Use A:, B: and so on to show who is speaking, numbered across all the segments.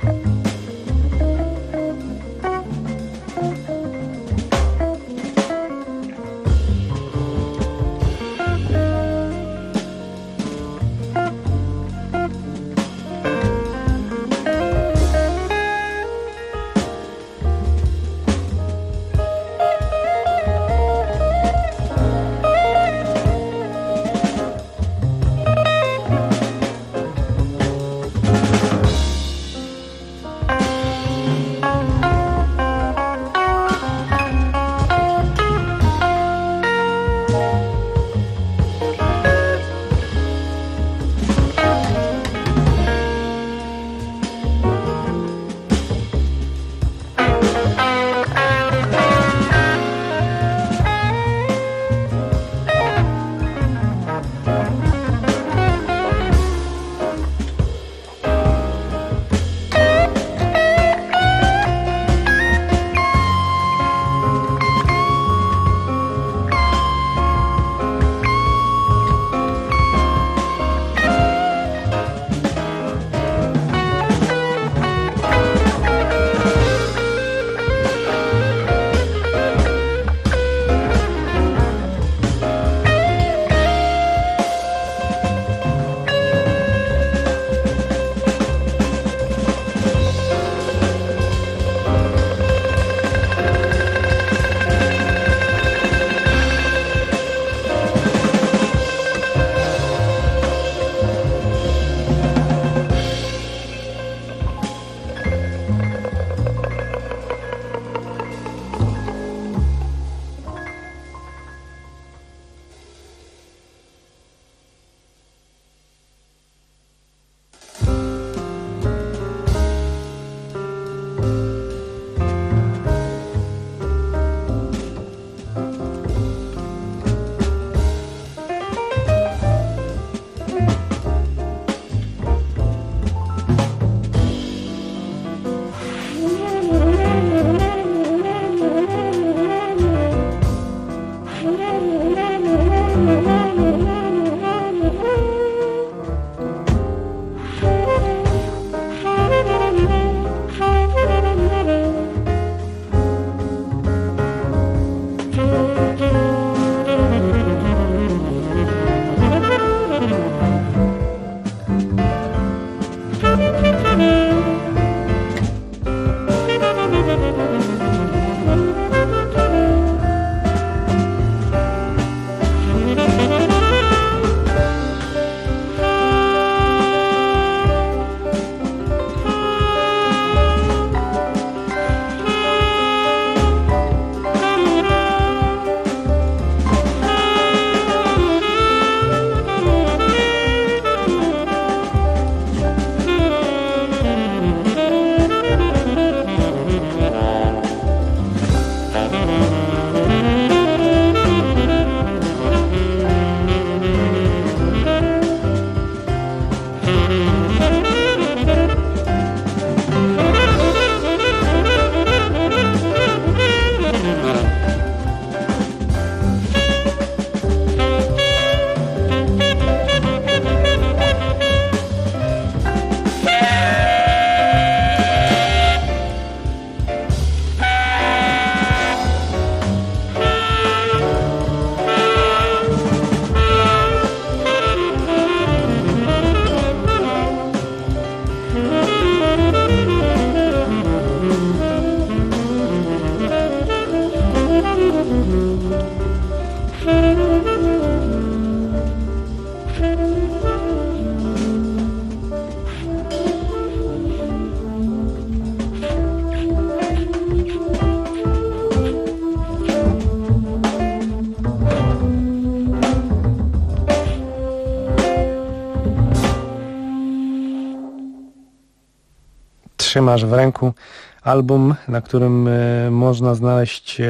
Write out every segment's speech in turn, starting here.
A: Trzymasz w ręku album, na którym można znaleźć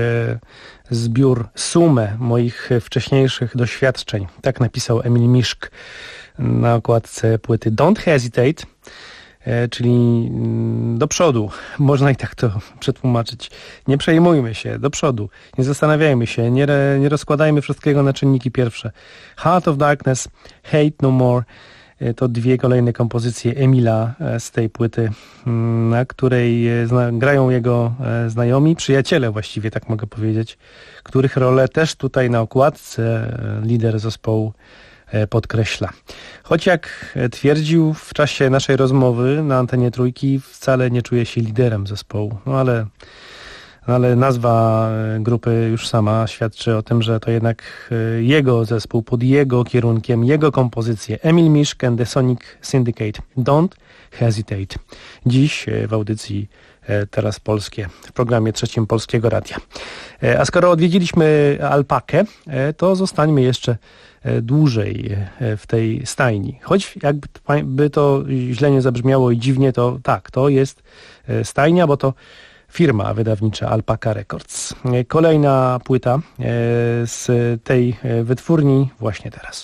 A: sumę moich wcześniejszych doświadczeń. Tak napisał Emil Miszk na okładce płyty Don't Hesitate, czyli do przodu. Można i tak to przetłumaczyć. Nie przejmujmy się, do przodu. Nie zastanawiajmy się, nie rozkładajmy wszystkiego na czynniki pierwsze. Heart of Darkness, Hate No More. To dwie kolejne kompozycje Emila z tej płyty, na której grają jego znajomi, przyjaciele właściwie, tak mogę powiedzieć, których rolę też tutaj na okładce lider zespołu podkreśla. Choć jak twierdził w czasie naszej rozmowy na antenie Trójki, wcale nie czuje się liderem zespołu. Ale nazwa grupy już sama świadczy o tym, że to jednak jego zespół, pod jego kierunkiem, jego kompozycje. Emil Miszk and the Sonic Syndicate. Don't Hesitate. Dziś w audycji Teraz Polskie, w programie trzecim Polskiego Radia. A skoro odwiedziliśmy alpakę, to zostańmy jeszcze dłużej w tej stajni. Choć jakby to źle nie zabrzmiało i dziwnie, to tak, to jest stajnia, bo to firma wydawnicza Alpaca Records. Kolejna płyta z tej wytwórni właśnie teraz.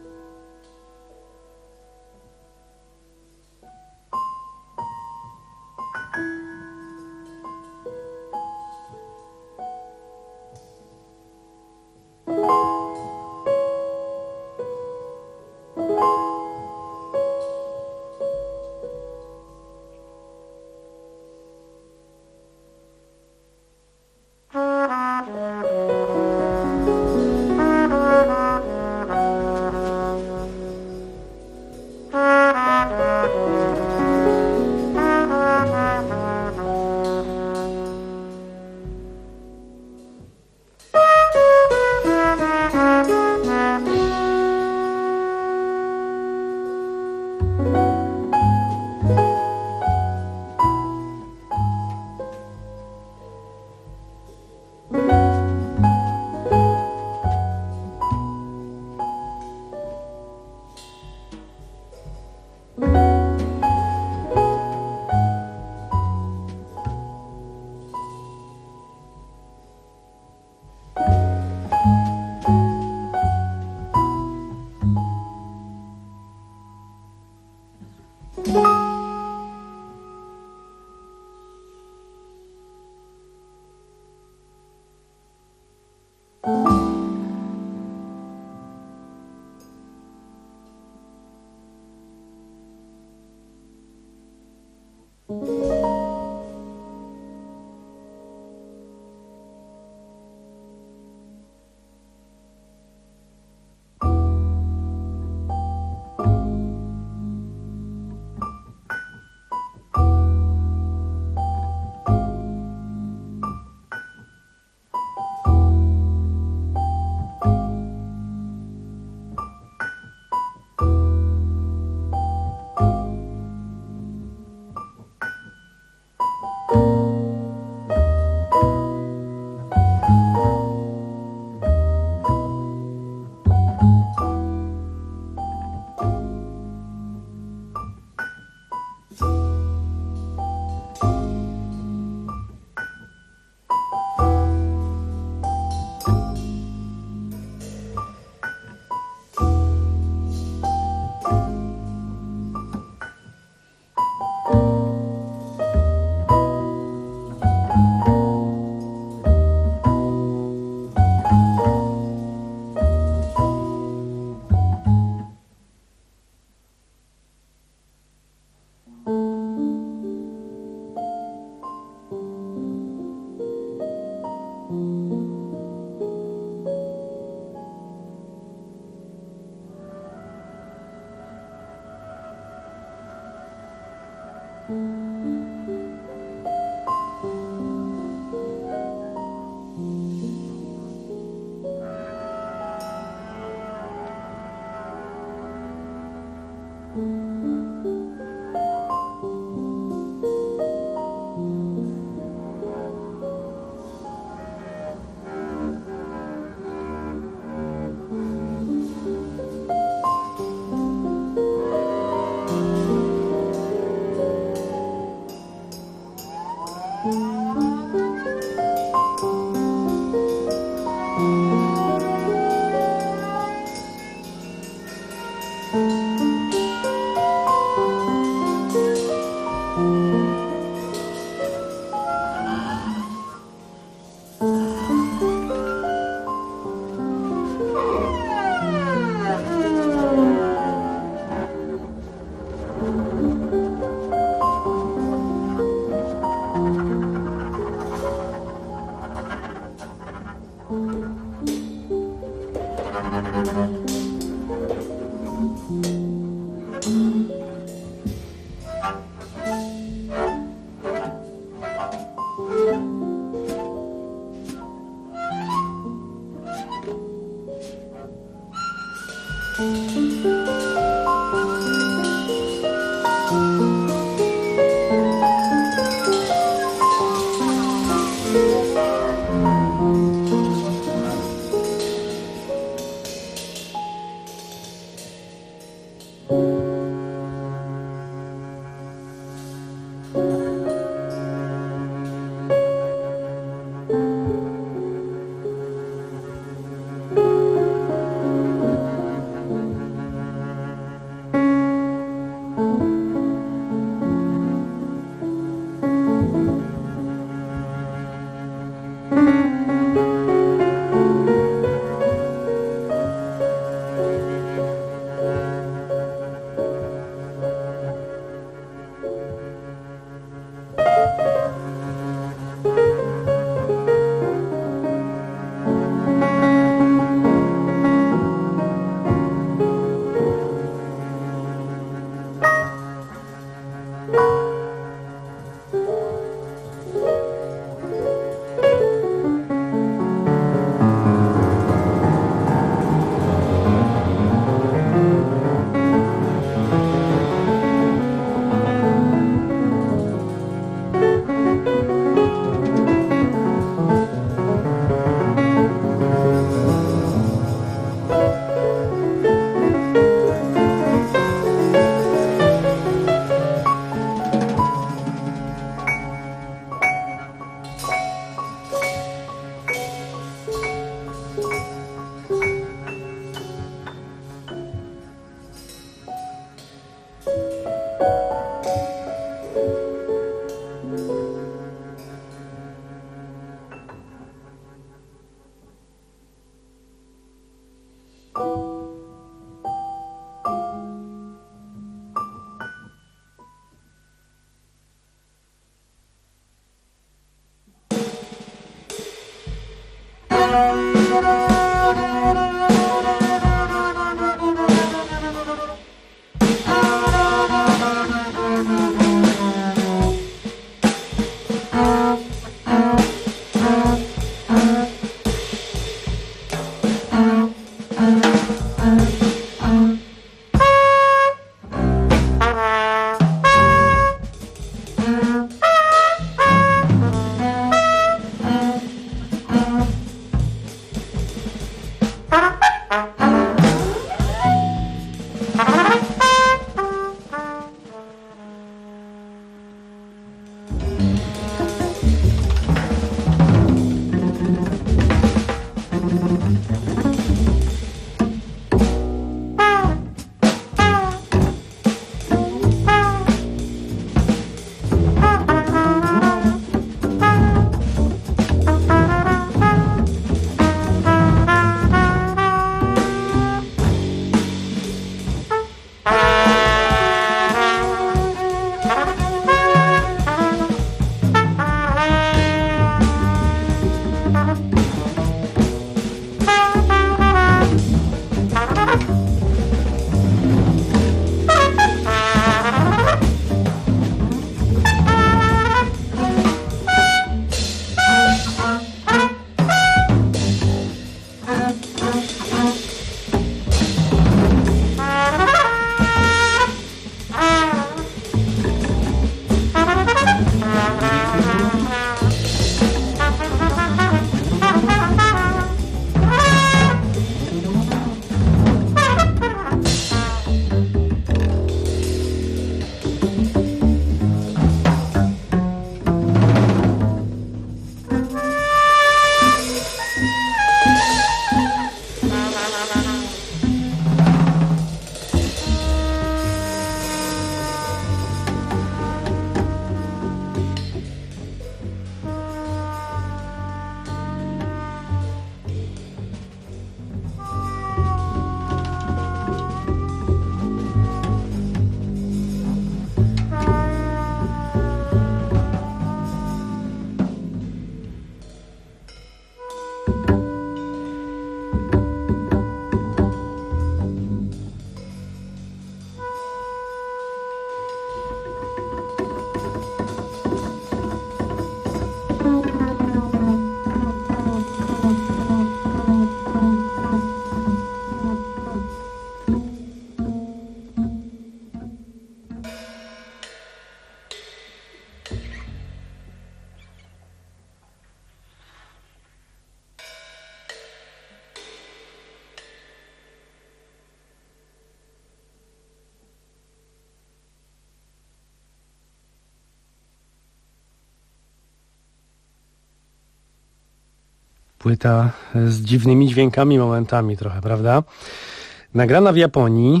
A: Płyta z dziwnymi dźwiękami, momentami trochę, prawda? Nagrana w Japonii,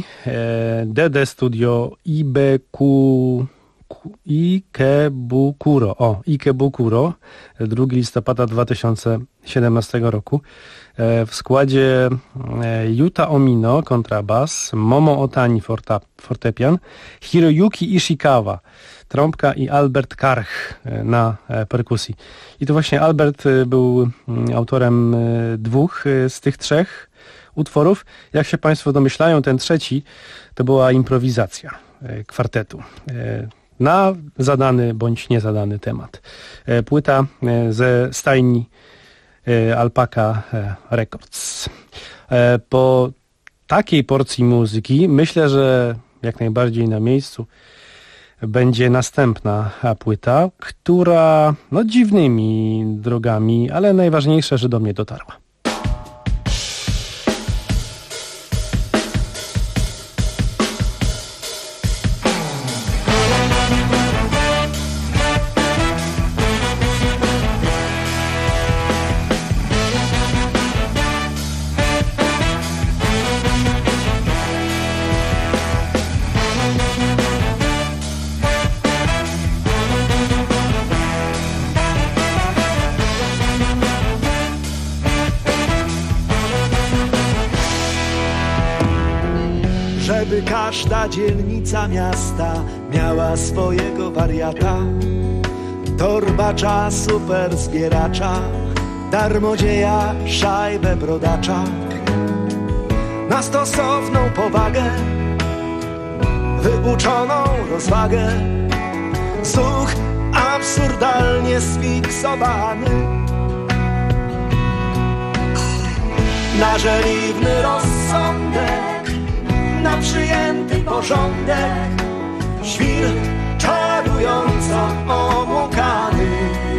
A: DD Studio Ikebukuro, 2 listopada 2017 roku. W składzie Yuta Omino, kontrabas, Momo Otani, fortepian, Hiroyuki Ishikawa, trąbka i Albert Karch na perkusji. I to właśnie Albert był autorem 2 z tych 3 utworów. Jak się Państwo domyślają, ten trzeci to była improwizacja kwartetu na zadany bądź niezadany temat. Płyta ze stajni Alpaca Records. Po takiej porcji muzyki myślę, że jak najbardziej na miejscu będzie następna płyta, która dziwnymi drogami, ale najważniejsze, że do mnie dotarła.
B: Żeby każda dzielnica miasta miała swojego wariata, torbacza, super zbieracza, darmodzieja, szajbę brodacza, na stosowną powagę, wyuczoną rozwagę, słuch absurdalnie sfiksowany, na żeliwny rozsądek, na przyjęty porządek, świr czarująco obłąkany.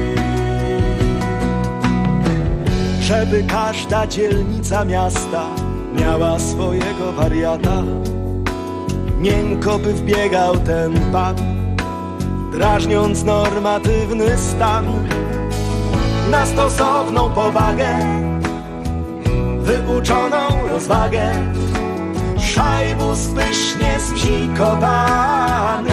B: Żeby każda dzielnica miasta miała swojego wariata, miękko by wbiegał ten pan, drażniąc normatywny stan, na stosowną powagę, wyuczoną rozwagę, szajbus pysznie spsikowany,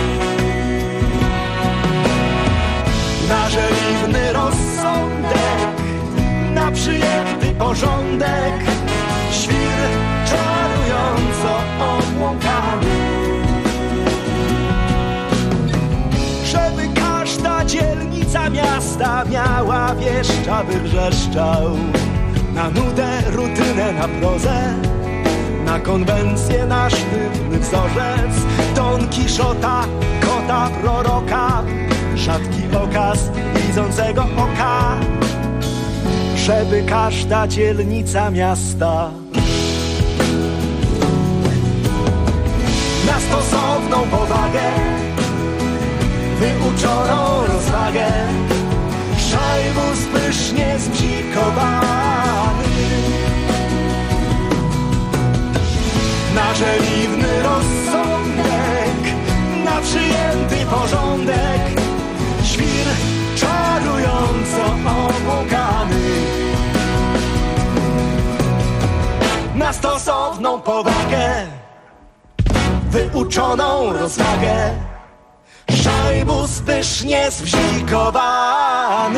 B: na żeliwny rozsądek, na przyjęty porządek, świr czarująco obłąkany. Żeby każda dzielnica miasta miała wieszcza, by wrzeszczał, na nudę, rutynę, na prozę, na konwencję, na sztywny wzorzec, Don Kiszota, kota proroka, rzadki okaz widzącego oka. Żeby każda dzielnica miasta na stosowną powagę, wyuczoną rozwagę, szajbus pysznie zbzikowany, na żeliwny rozsądek, na przyjęty porządek, świr czarująco obłąkany, na stosowną powagę, wyuczoną rozwagę, szajbus pysznie zbzikowany,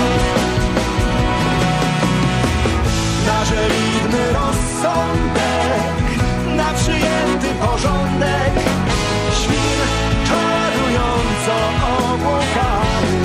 B: na żeliwny rozsądek, na przyjęty porządek, świr czarująco obłąkany.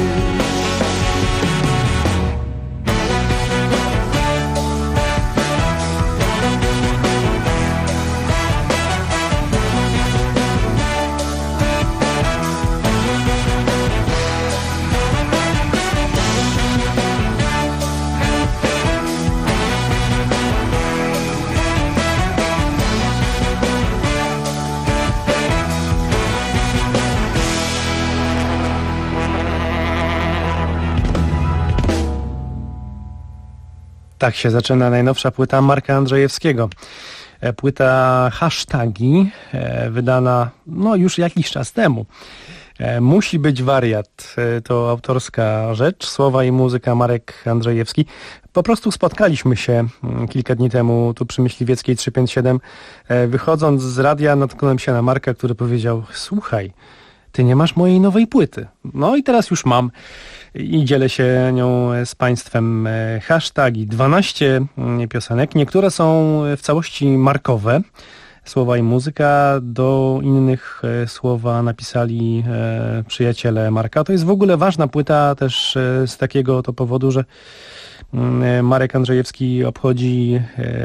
A: Tak się zaczyna najnowsza płyta Marka Andrzejewskiego. Płyta Hasztagi, wydana już jakiś czas temu. Musi być wariat, to autorska rzecz, słowa i muzyka Marek Andrzejewski. Po prostu spotkaliśmy się kilka dni temu tu przy Myśliwieckiej 357. Wychodząc z radia natknąłem się na Marka, który powiedział: słuchaj, ty nie masz mojej nowej płyty. No i teraz już mam i dzielę się nią z Państwem. Hasztagi, 12 piosenek. Niektóre są w całości markowe, słowa i muzyka. Do innych słowa napisali przyjaciele Marka. To jest w ogóle ważna płyta też z takiego to powodu, że Marek Andrzejewski obchodzi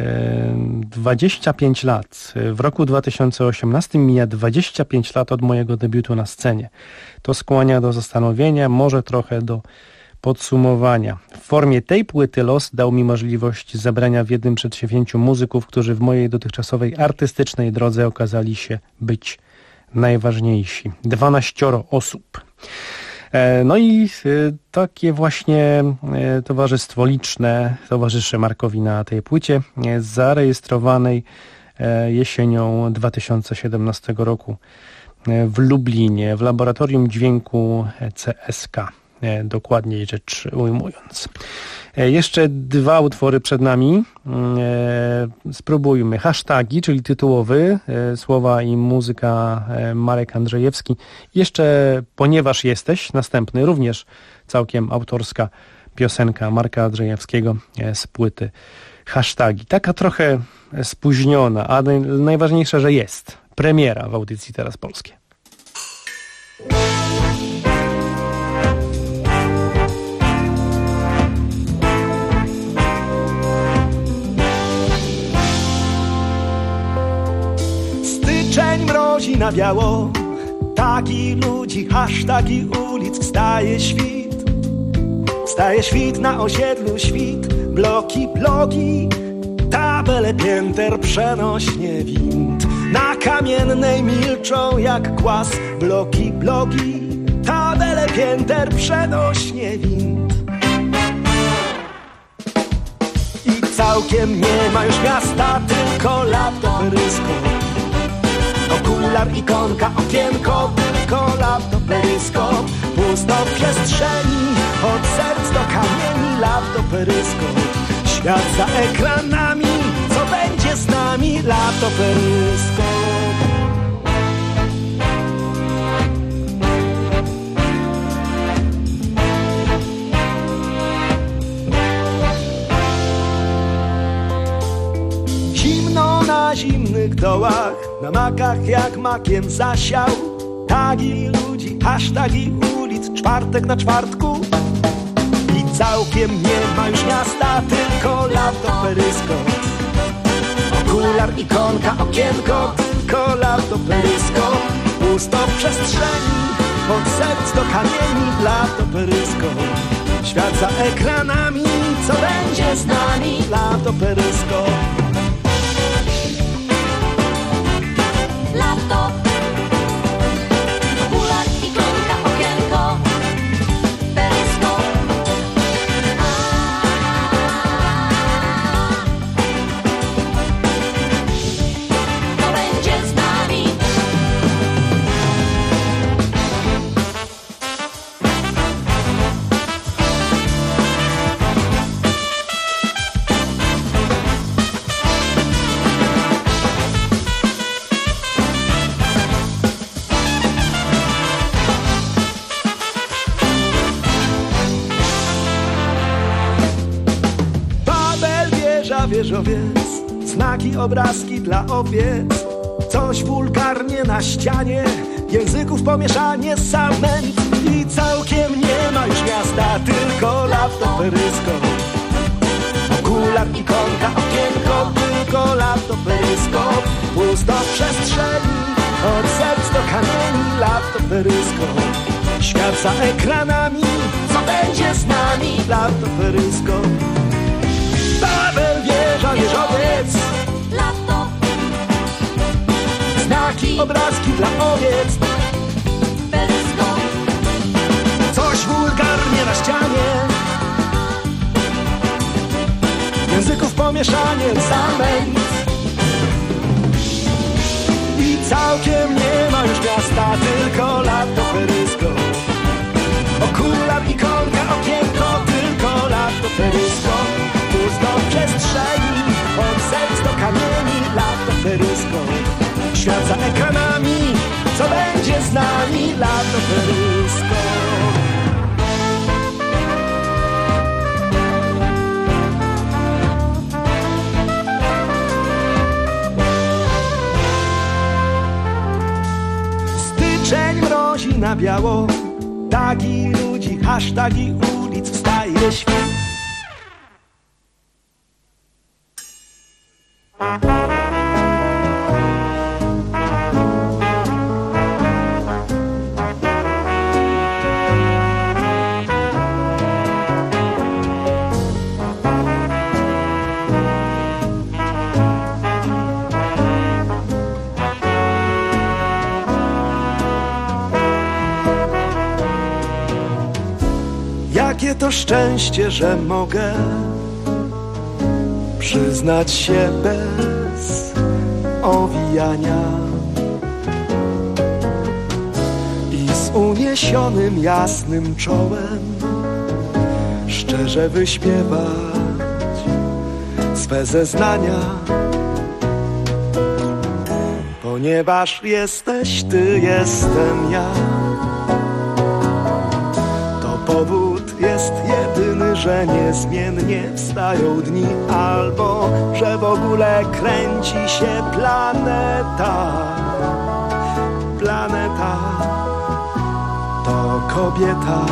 A: 25 lat. W roku 2018 mija 25 lat od mojego debiutu na scenie. To skłania do zastanowienia, może trochę do podsumowania. W formie tej płyty los dał mi możliwość zebrania w jednym przedsięwzięciu muzyków, którzy w mojej dotychczasowej artystycznej drodze okazali się być najważniejsi. 12 osób. No i takie właśnie towarzystwo liczne towarzyszy Markowi na tej płycie, zarejestrowanej jesienią 2017 roku w Lublinie, w Laboratorium Dźwięku CSK, dokładniej rzecz ujmując. Jeszcze 2 utwory przed nami. Spróbujmy. Hasztagi, czyli tytułowy, słowa i muzyka Marek Andrzejewski. Jeszcze Ponieważ jesteś, następny, również całkiem autorska piosenka Marka Andrzejewskiego z płyty Hasztagi. Taka trochę spóźniona, a najważniejsze, że jest. Premiera w audycji Teraz Polskie.
B: na biało, tagi ludzi, hasztagi ulic, wstaje świt. Wstaje świt na osiedlu, świt, bloki, bloki, tabele pięter, przenośnie wind. Na Kamiennej milczą jak głaz, bloki, bloki, tabele pięter, przenośnie wind. I całkiem nie ma już miasta, tylko laptoperyskop. Okular, ikonka, okienko, tylko laptoperyskop. Pusto w przestrzeni, od serc do kamieni, laptoperyskop. Świat za ekranami, co będzie z nami, laptoperyskop. Zimno na zimnych dołach, na makach jak makiem zasiał. Tagi ludzi, hasztagi ulic, czwartek na czwartku. I całkiem nie ma już miasta, tylko laptoperyskop. Okular, ikonka, okienko, tylko laptoperyskop. Pusto w przestrzeni, od serc do kamieni, laptoperyskop. Świat za ekranami, co będzie z nami, laptoperyskop.
C: Laptop, okular, ikonka, okienko, peryskop. To będzie z nami.
B: Wieżowiec, znaki, obrazki dla owiec. Coś wulgarnie na ścianie, języków pomieszanie, zamęt. I całkiem nie ma już miasta, tylko laptoperyskop. Okular, ikonka, okienko, tylko laptoperyskop. Pusto w przestrzeni, od serc do kamieni, laptoperyskop. Świat za ekranami, co będzie z nami, laptoperyskop. Babel, wieża, wieżowiec,
C: Laptop,
B: znaki, obrazki dla owiec.
C: peryskop.
B: Coś wulgarnie na ścianie, języków pomieszanie, zamęt. I całkiem nie ma już miasta, tylko laptoperyskop. Okular, ikonka, okienko, tylko laptoperyskop. Pusto w przestrzeni, od serc do kamieni, laptoperyskop. Świat za ekranami, co będzie z nami, laptoperyskop. Styczeń mrozi na biało, tagi ludzi, hasztagi ulic, wstaje świt. Jakie to szczęście, że mogę przyznać się bez owijania i z uniesionym jasnym czołem szczerze wyśpiewać swe zeznania. Ponieważ jesteś ty, jestem ja. To powód jest jedyny, że niezmiennie wstają dni, albo że w ogóle kręci się planeta. Planeta to kobieta.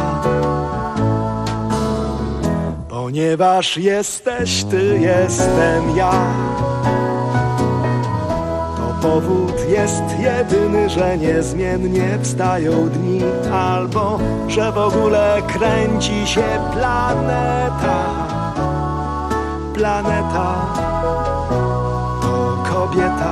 B: Ponieważ jesteś ty, jestem ja. To Powód jest jedyny, że niezmiennie wstają dni, albo że w ogóle kręci się planeta. Planeta to kobieta.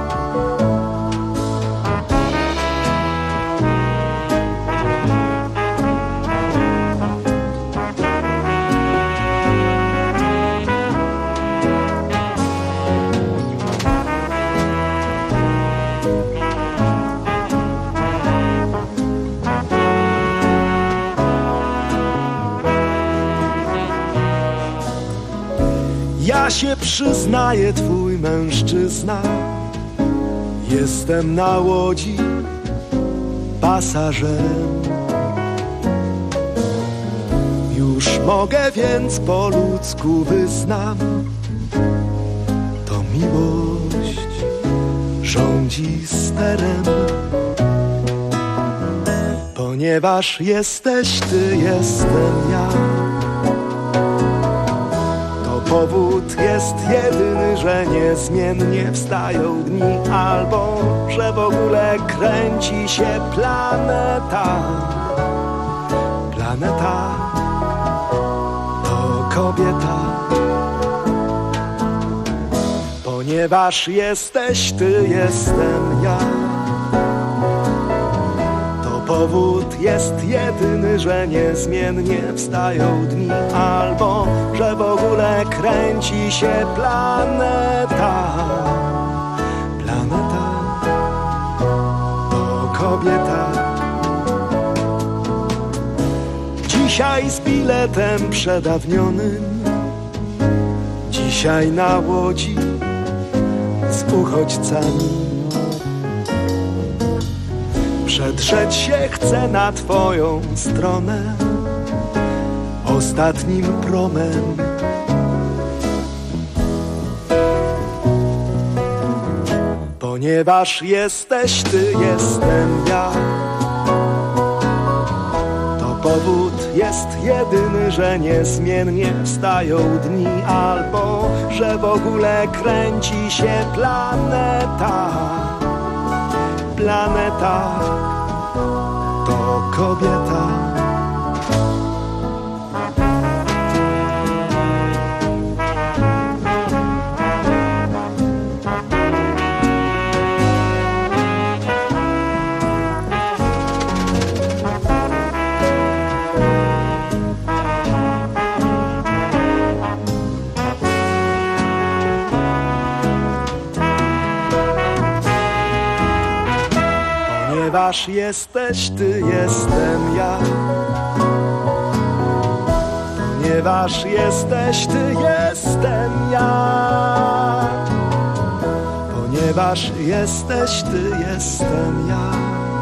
B: Ja się przyznaję, twój mężczyzna, jestem na łodzi pasażerem. Już mogę, więc po ludzku wyznam, to miłość rządzi sterem. Ponieważ jesteś ty, jestem ja. Powód jest jedyny, że niezmiennie wstają dni, albo że w ogóle kręci się planeta. Planeta to kobieta. Ponieważ jesteś ty, jestem ja. Powód jest jedyny, że niezmiennie wstają dni, albo że w ogóle kręci się planeta. Planeta to kobieta. Dzisiaj z biletem przedawnionym, dzisiaj na łodzi z uchodźcami. Przedrzeć się chcę na twoją stronę ostatnim promem. Ponieważ jesteś ty, jestem ja. To powód jest jedyny, że niezmiennie wstają dni, albo że w ogóle kręci się planeta. Planeta to kobieta. Ponieważ jesteś ty, jestem ja. Ponieważ jesteś ty, jestem ja. Ponieważ jesteś ty, jestem ja.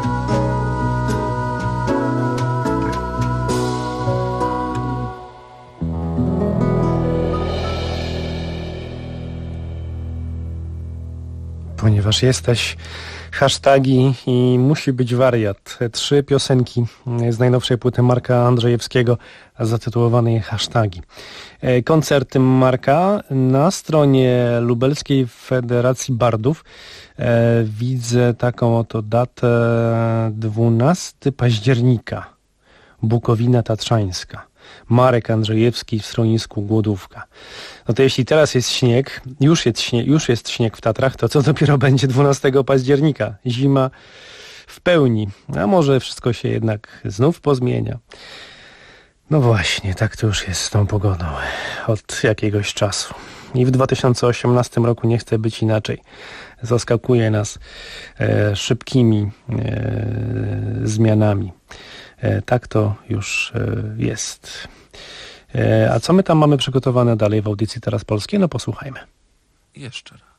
A: Ponieważ jesteś, hasztagi i musi być wariat. 3 piosenki z najnowszej płyty Marka Andrzejewskiego zatytułowanej Hasztagi. Koncerty Marka na stronie Lubelskiej Federacji Bardów. Widzę taką oto datę 12 października. Bukowina Tatrzańska. Marek Andrzejewski w schronisku Głodówka. No to jeśli teraz jest śnieg, już jest śnieg w Tatrach, to co dopiero będzie 12 października? Zima w pełni. A może wszystko się jednak znów pozmienia? No właśnie, tak to już jest z tą pogodą od jakiegoś czasu. I w 2018 roku nie chce być inaczej. Zaskakuje nas szybkimi zmianami. Tak to już jest. A co my tam mamy przygotowane dalej w audycji Teraz Polskie? No posłuchajmy.
D: Jeszcze raz.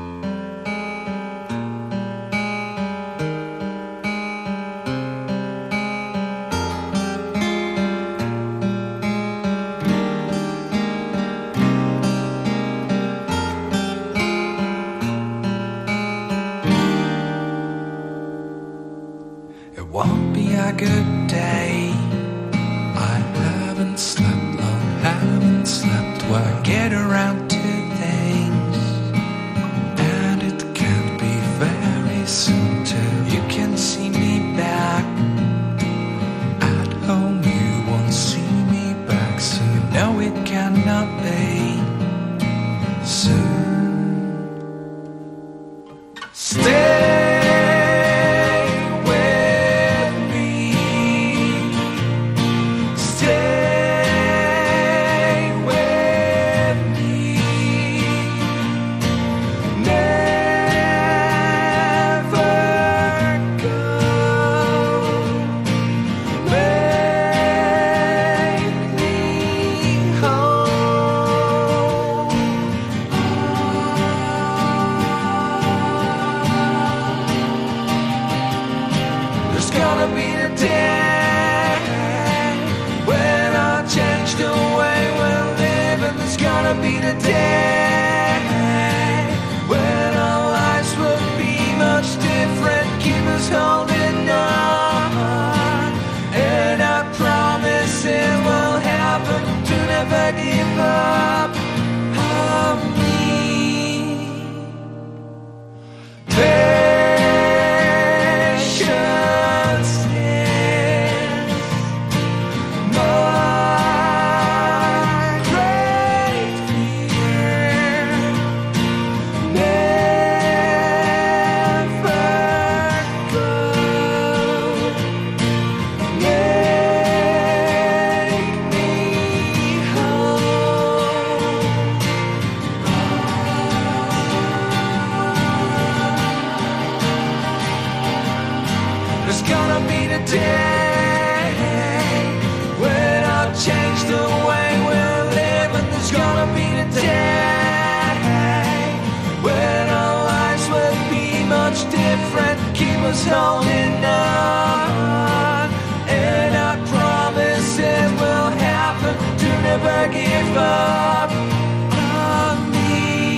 E: It won't be a good day. I haven't slept long, haven't slept well. Get around to things, and it can't be very soon too. You can see me back at home. You won't see me back soon. No, it cannot be soon. Stay with me. Stay with me. Never go. Make me whole. There's gonna be a day when I change the way we live, and there's gonna be the day when our lives will be much different. Keep us holding on, and I promise it will happen. To never give up on me. Patience is my great fear. Never go. Make me whole. There's gonna be the day when I'll change the way we live, and there's gonna be the day when our lives will be much different. Keep us holding on, and I promise it will happen. To never give up on me.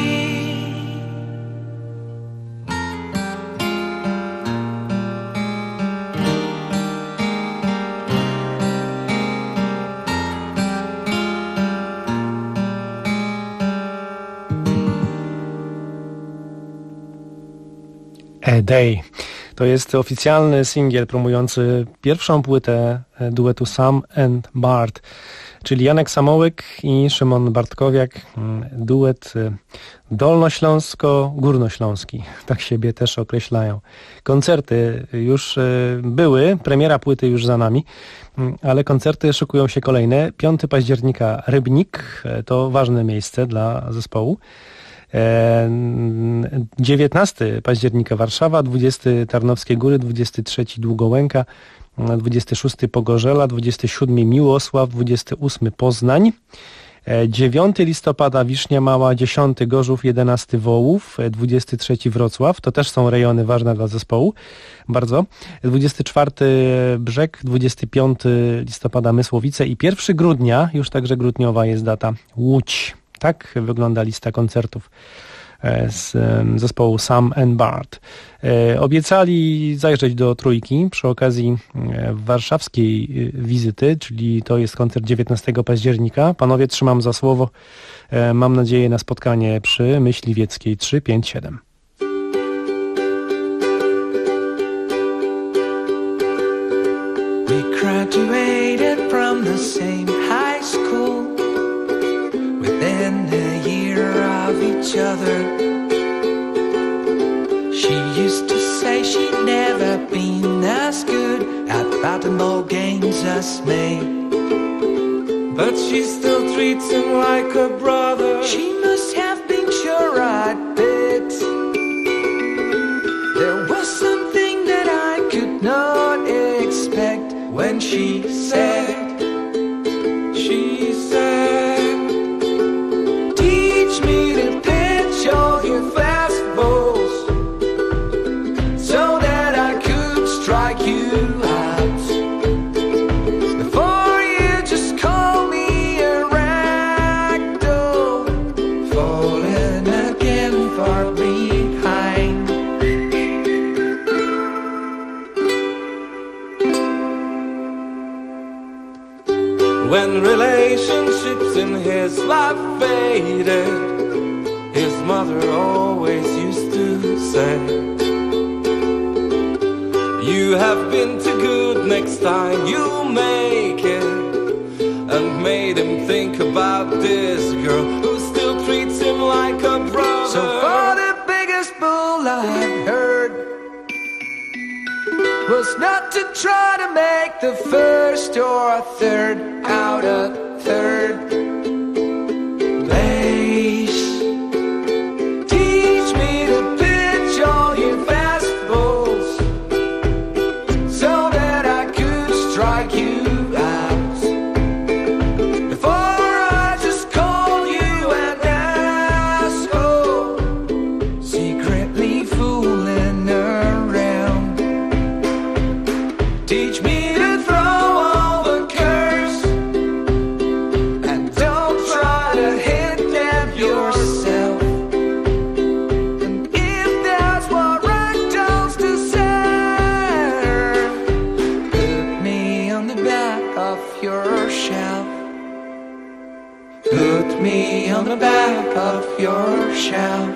A: A Day. To jest oficjalny singiel promujący pierwszą płytę duetu Sam and Bart, czyli Janek Samołyk i Szymon Bartkowiak. Duet dolnośląsko-górnośląski, tak siebie też określają. Koncerty już były, premiera płyty już za nami, ale koncerty szykują się kolejne. 5 października Rybnik, to ważne miejsce dla zespołu. 19 października Warszawa, 20 Tarnowskie Góry, 23 Długołęka, 26 Pogorzela, 27 Miłosław, 28 Poznań, 9 listopada Wisznia Mała, 10 Gorzów, 11 Wołów, 23 Wrocław, to też są rejony ważne dla zespołu, bardzo, 24 Brzeg, 25 listopada Mysłowice i 1 grudnia, już także grudniowa jest data, Łódź. Tak wygląda lista koncertów z zespołu Sam and Bart. Obiecali zajrzeć do Trójki przy okazji warszawskiej wizyty, czyli to jest koncert 19 października. Panowie, trzymam za słowo. Mam nadzieję na spotkanie przy Myśliwieckiej 357.
E: We graduated from the same high school within a year of each other. She used to say she'd never been as good at batting ball games as me, but she still treats him like a brother. She must have been sure I'd bet there was something that I could not expect when she said, teach me to pitch all your fastballs so that I could strike you out before you just call me a ragdoll, falling again far behind. When relationships in his life faded, his mother always used to say, You have been too good, next time you make it. And made him think about this girl who still treats him like a brother. So for the biggest bull I've heard was not to try to make the first or third out of third place. Teach me to pitch all your fastballs so that I could strike you out before I just call you an asshole, secretly fooling around. Teach me to throw all the curves and don't try to hit them yourself. And if that's what ragdolls deserve, put me on the back of your shelf. Put me on the back of your shelf.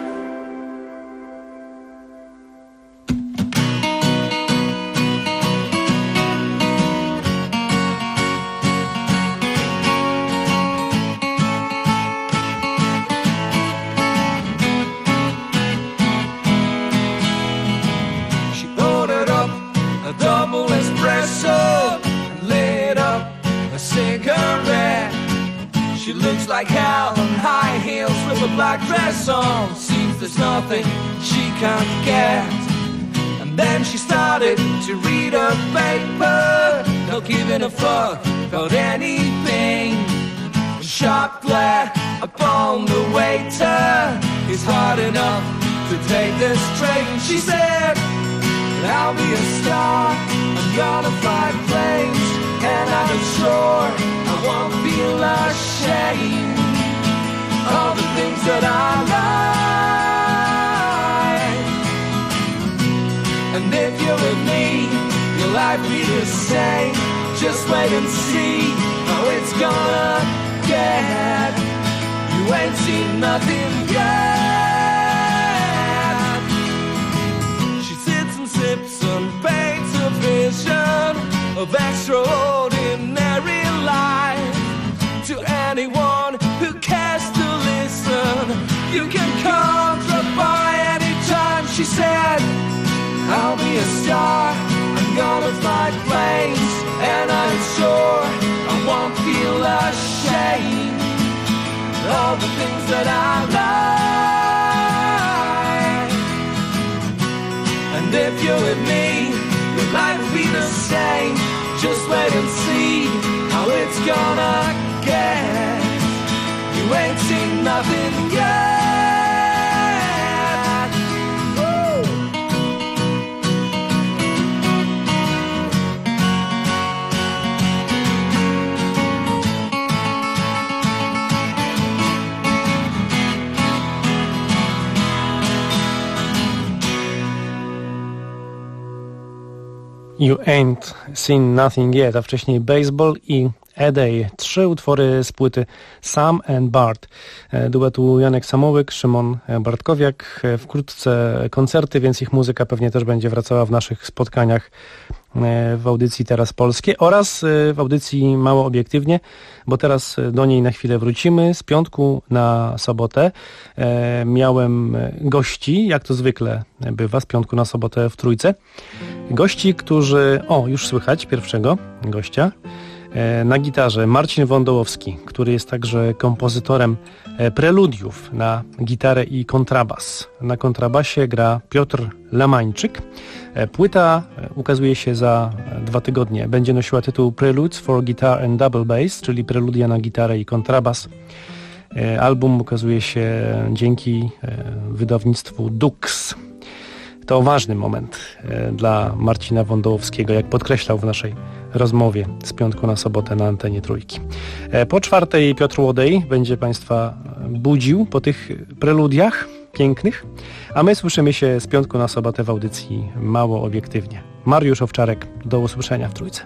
E: She ordered up a double espresso and lit up a cigarette. She looks like hell in high heels with a black dress on. Seems there's nothing she can't get. And then she started to read her paper, not giving a fuck about anything. A sharp glare upon the waiter. It's hard enough to take this train. She said, I'll be a star, I'm gonna fly planes, and I'm sure I won't feel ashamed of the things that I like. And if you're with me, your life be the same. Just wait and see how it's gonna get. You ain't seen nothing yet. She sits and sips and paints a vision of extraordinary life. To anyone who cares to listen, you can come, drop by anytime. She said, I'll be a star, I'm gonna fly planes, and I'm sure I won't feel ashamed of the things that I like. And if you're with me, your life will be the same. Just wait and see how it's gonna get. You ain't seen nothing yet. Woo!
A: You Ain't Seen Nothing Yet, a wcześniej Baseball i A Day. 3 utwory z płyty Sam and Bart. Duetu Janek Samołyk, Szymon Bartkowiak. Wkrótce koncerty, więc ich muzyka pewnie też będzie wracała w naszych spotkaniach w audycji Teraz Polskie oraz w audycji Mało Obiektywnie, bo teraz do niej na chwilę wrócimy. Z piątku na sobotę miałem gości, jak to zwykle bywa, z piątku na sobotę w Trójce. Gości, którzy... O, już słychać pierwszego gościa. Na gitarze Marcin Wądołowski, który jest także kompozytorem preludiów na gitarę i kontrabas. Na kontrabasie gra Piotr Lamańczyk. Płyta ukazuje się za 2 tygodnie. Będzie nosiła tytuł Preludes for Guitar and Double Bass, czyli preludia na gitarę i kontrabas. Album ukazuje się dzięki wydawnictwu Dux. To ważny moment dla Marcina Wądołowskiego, jak podkreślał w naszej rozmowie z piątku na sobotę na antenie Trójki. Po 4 Piotr Łodej będzie Państwa budził po tych preludiach pięknych, a my słyszymy się z piątku na sobotę w audycji Mało Obiektywnie. Mariusz Owczarek, do usłyszenia w Trójce.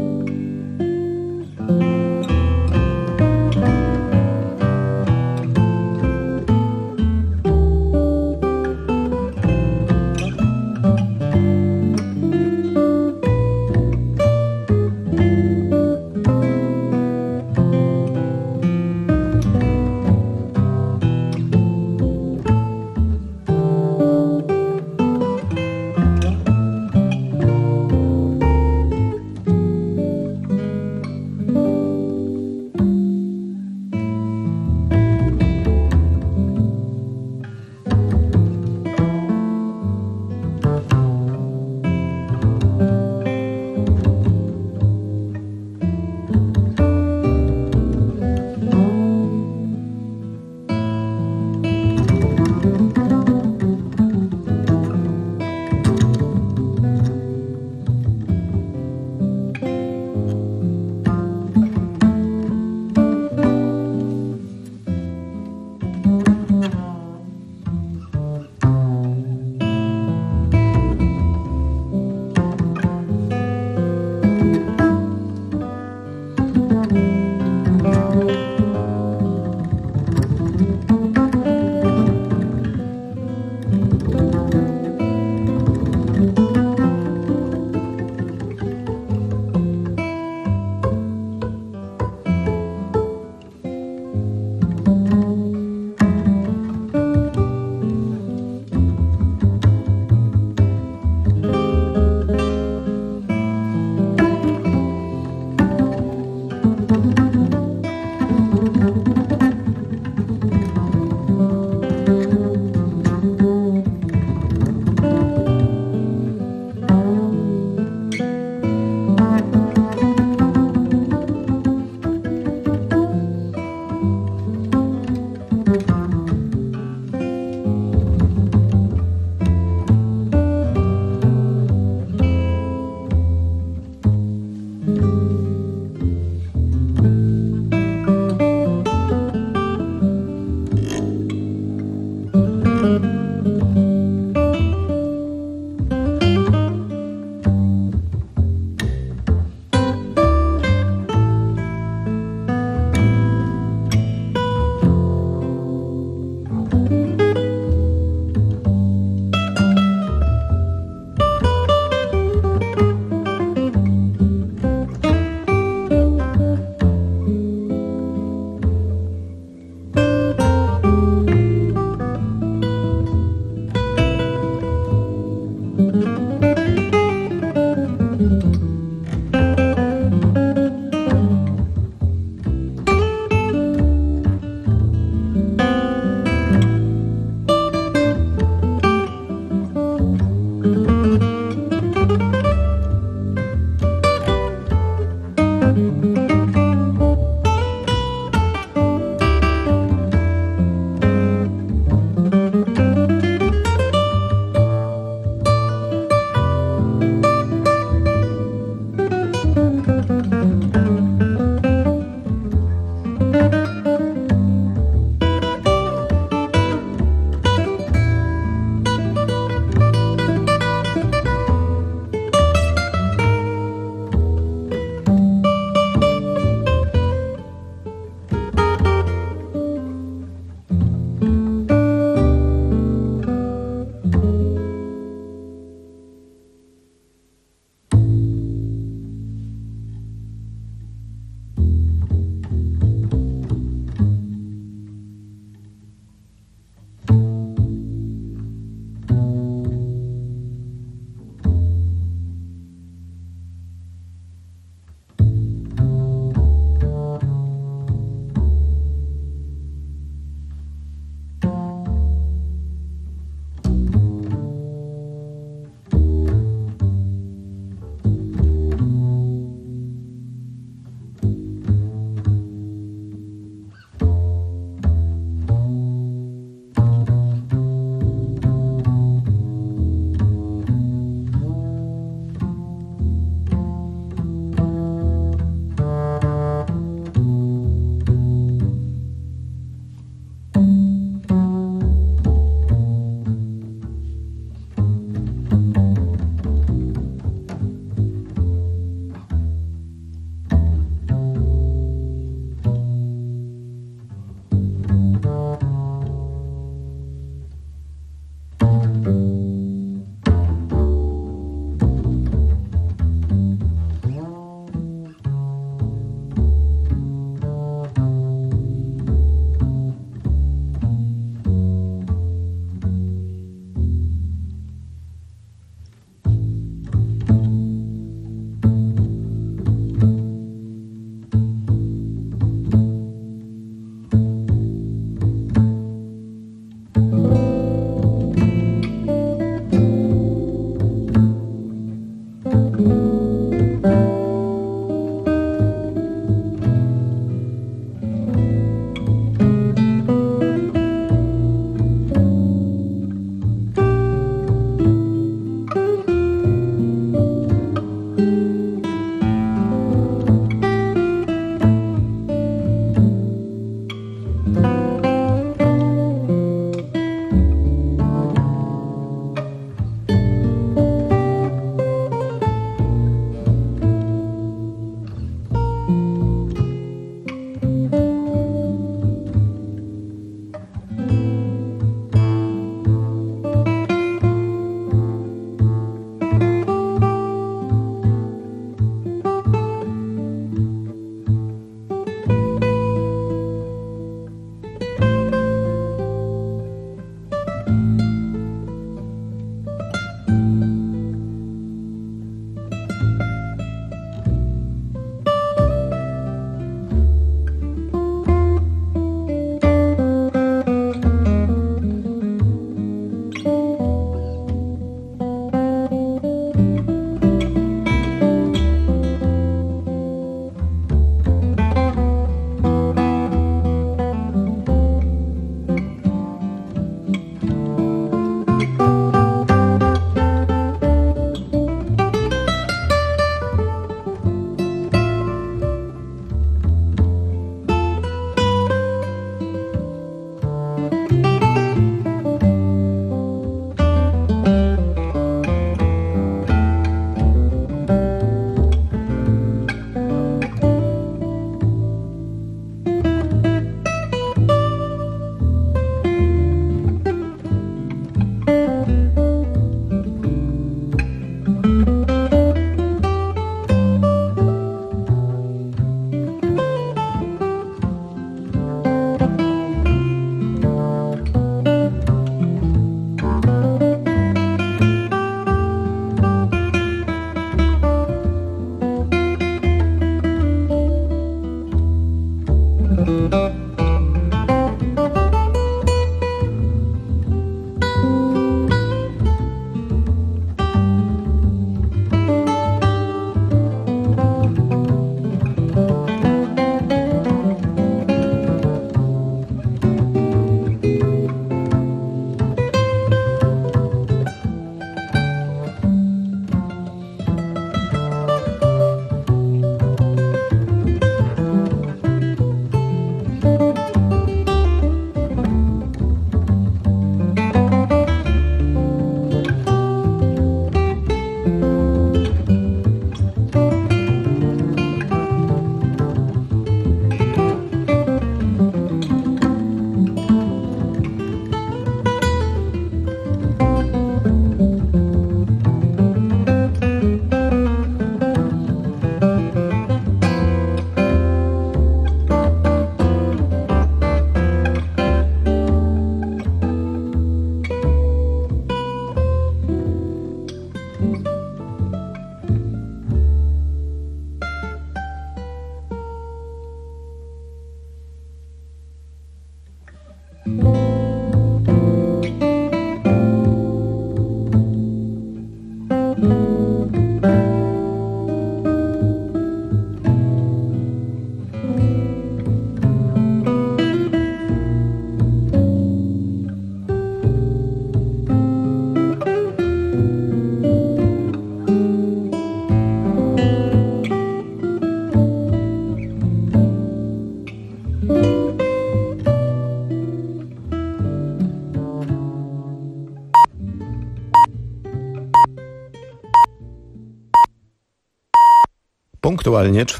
D: Punktualnie